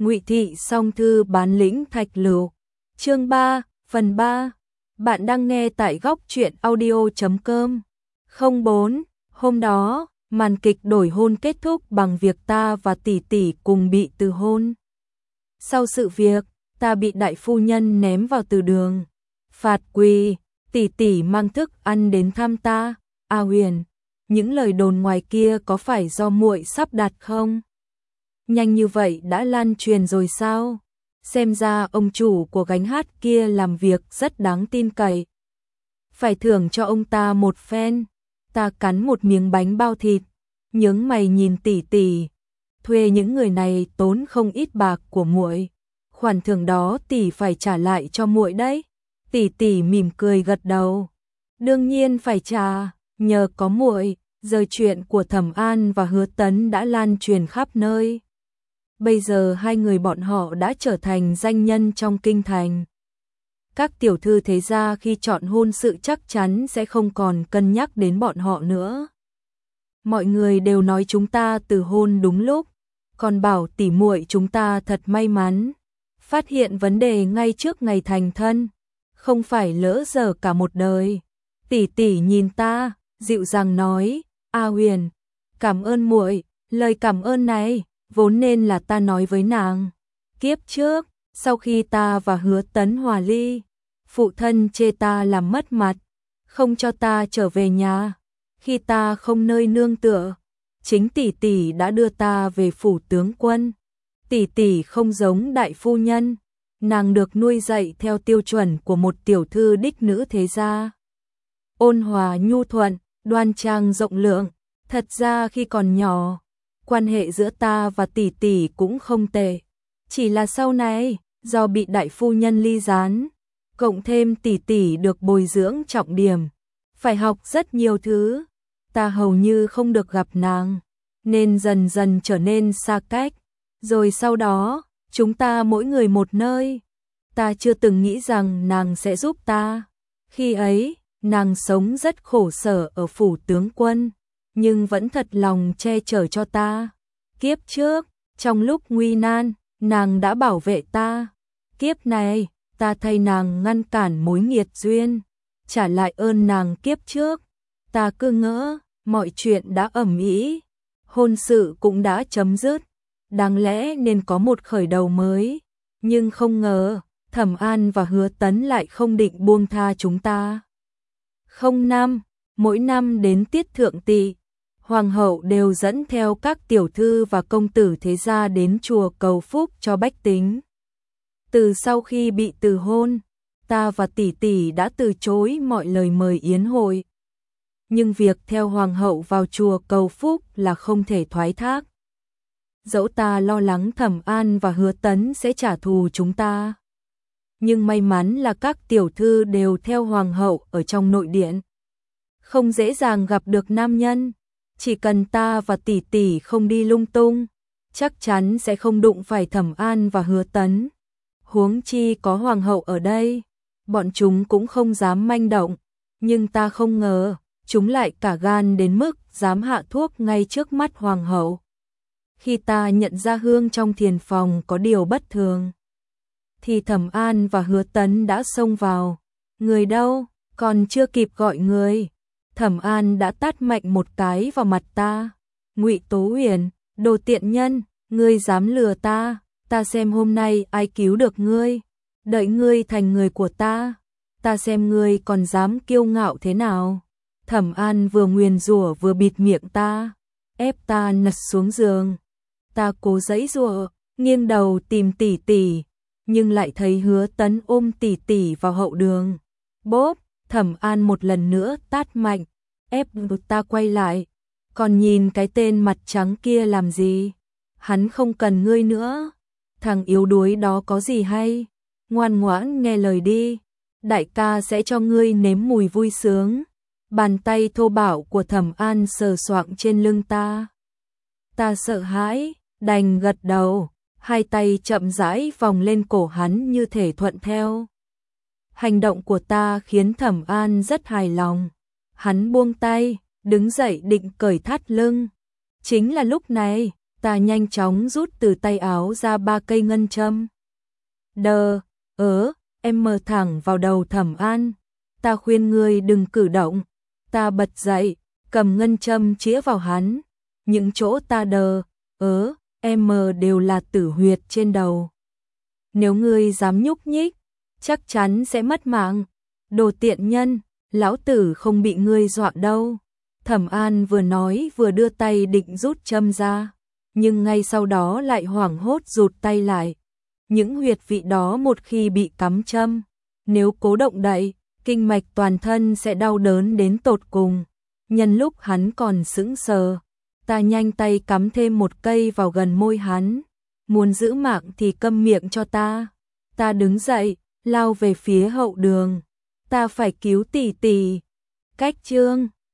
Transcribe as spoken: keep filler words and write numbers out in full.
Ngụy Thị song thư bán lĩnh thạch lựu. Chương ba, phần ba. Bạn đang nghe tại góc truyện audio chấm com. không bốn. Hôm đó, màn kịch đổi hôn kết thúc bằng việc ta và tỷ tỷ cùng bị từ hôn. Sau sự việc, ta bị đại phu nhân ném vào từ đường. Phạt quỳ, tỷ tỷ mang thức ăn đến thăm ta. A Huyền, những lời đồn ngoài kia có phải do muội sắp đặt không? Nhanh như vậy đã lan truyền rồi sao? Xem ra ông chủ của gánh hát kia làm việc rất đáng tin cậy. Phải thưởng cho ông ta một phen. Ta cắn một miếng bánh bao thịt, nhướng mày nhìn tỷ tỷ. Thuê những người này tốn không ít bạc của muội. Khoản thưởng đó tỷ phải trả lại cho muội đấy. Tỷ tỷ mỉm cười gật đầu. Đương nhiên phải trả, nhờ có muội, giờ chuyện của Thẩm An và Hứa Tấn đã lan truyền khắp nơi. Bây giờ hai người bọn họ đã trở thành danh nhân trong kinh thành. Các tiểu thư thế gia khi chọn hôn sự chắc chắn sẽ không còn cân nhắc đến bọn họ nữa. Mọi người đều nói chúng ta từ hôn đúng lúc, còn bảo tỉ muội chúng ta thật may mắn, phát hiện vấn đề ngay trước ngày thành thân, không phải lỡ dở cả một đời. Tỷ tỷ nhìn ta, dịu dàng nói, A Huyền, cảm ơn muội, lời cảm ơn này vốn nên là ta nói với nàng. Kiếp trước, sau khi ta và Hứa Tấn hòa ly, phụ thân chê ta làm mất mặt, không cho ta trở về nhà. Khi ta không nơi nương tựa, chính tỷ tỷ đã đưa ta về phủ tướng quân. Tỷ tỷ không giống đại phu nhân, nàng được nuôi dạy theo tiêu chuẩn của một tiểu thư đích nữ thế gia. Ôn hòa nhu thuận, đoan trang rộng lượng. Thật ra khi còn nhỏ, quan hệ giữa ta và tỷ tỷ cũng không tệ. Chỉ là sau này, do bị đại phu nhân ly gián, cộng thêm tỷ tỷ được bồi dưỡng trọng điểm, phải học rất nhiều thứ, ta hầu như không được gặp nàng, nên dần dần trở nên xa cách. Rồi sau đó, chúng ta mỗi người một nơi. Ta chưa từng nghĩ rằng nàng sẽ giúp ta. Khi ấy, nàng sống rất khổ sở ở phủ tướng quân, nhưng vẫn thật lòng che chở cho ta. Kiếp trước, trong lúc nguy nan, nàng đã bảo vệ ta. Kiếp này, ta thay nàng ngăn cản mối nghiệt duyên, trả lại ơn nàng kiếp trước. Ta cứ ngỡ, mọi chuyện đã ầm ĩ, hôn sự cũng đã chấm dứt, đáng lẽ nên có một khởi đầu mới, nhưng không ngờ, Thẩm An và Hứa Tấn lại không định buông tha chúng ta. Không năm, mỗi năm đến tiết thượng tỵ, hoàng hậu đều dẫn theo các tiểu thư và công tử thế gia đến chùa cầu phúc cho bách tính. Từ sau khi bị từ hôn, ta và tỷ tỷ đã từ chối mọi lời mời yến hội. Nhưng việc theo hoàng hậu vào chùa cầu phúc là không thể thoái thác. Dẫu ta lo lắng Thẩm An và Hứa Tấn sẽ trả thù chúng ta, nhưng may mắn là các tiểu thư đều theo hoàng hậu ở trong nội điện, không dễ dàng gặp được nam nhân. Chỉ cần ta và tỷ tỷ không đi lung tung, chắc chắn sẽ không đụng phải Thẩm An và Hứa Tấn. Huống chi có hoàng hậu ở đây, bọn chúng cũng không dám manh động, nhưng ta không ngờ, chúng lại cả gan đến mức dám hạ thuốc ngay trước mắt hoàng hậu. Khi ta nhận ra hương trong thiền phòng có điều bất thường, thì Thẩm An và Hứa Tấn đã xông vào. Người đâu? Còn chưa kịp gọi người, Thẩm An đã tát mạnh một cái vào mặt ta. Ngụy Tố Huyền, đồ tiện nhân, ngươi dám lừa ta, ta xem hôm nay ai cứu được ngươi. Đợi ngươi thành người của ta, ta xem ngươi còn dám kiêu ngạo thế nào. Thẩm An vừa nguyền rủa vừa bịt miệng ta, ép ta nật xuống giường. Ta cố giãy giụa, nghiêng đầu tìm tỷ tỷ, nhưng lại thấy Hứa Tấn ôm tỷ tỷ vào hậu đường. Bốp, Thẩm An một lần nữa tát mạnh, ép ta quay lại. Còn nhìn cái tên mặt trắng kia làm gì? Hắn không cần ngươi nữa. Thằng yếu đuối đó có gì hay? Ngoan ngoãn nghe lời đi, đại ca sẽ cho ngươi nếm mùi vui sướng. Bàn tay thô bạo của Thẩm An sờ soạng trên lưng ta. Ta sợ hãi, đành gật đầu, hai tay chậm rãi vòng lên cổ hắn như thể thuận theo. Hành động của ta khiến Thẩm An rất hài lòng. Hắn buông tay, đứng dậy định cởi thắt lưng. Chính là lúc này, Ta nhanh chóng rút từ tay áo ra ba cây ngân châm. Đờ, ớ, em mờ thẳng vào đầu Thẩm An. Ta khuyên ngươi đừng cử động. Ta bật dậy, cầm ngân châm chĩa vào hắn. Những chỗ ta đờ, ớ, em mờ đều là tử huyệt trên đầu. Nếu ngươi dám nhúc nhích, chắc chắn sẽ mất mạng. Đồ tiện nhân, lão tử không bị ngươi dọa đâu. Thẩm An vừa nói vừa đưa tay định rút châm ra, nhưng ngay sau đó lại hoảng hốt rụt tay lại. Những huyệt vị đó một khi bị cắm châm, nếu cố động đậy, kinh mạch toàn thân sẽ đau đớn đến tột cùng. Nhân lúc hắn còn sững sờ, ta nhanh tay cắm thêm một cây vào gần môi hắn. Muốn giữ mạng thì câm miệng cho ta. Ta đứng dậy, lao về phía hậu đường. Ta phải cứu tỷ tỷ. Cách chương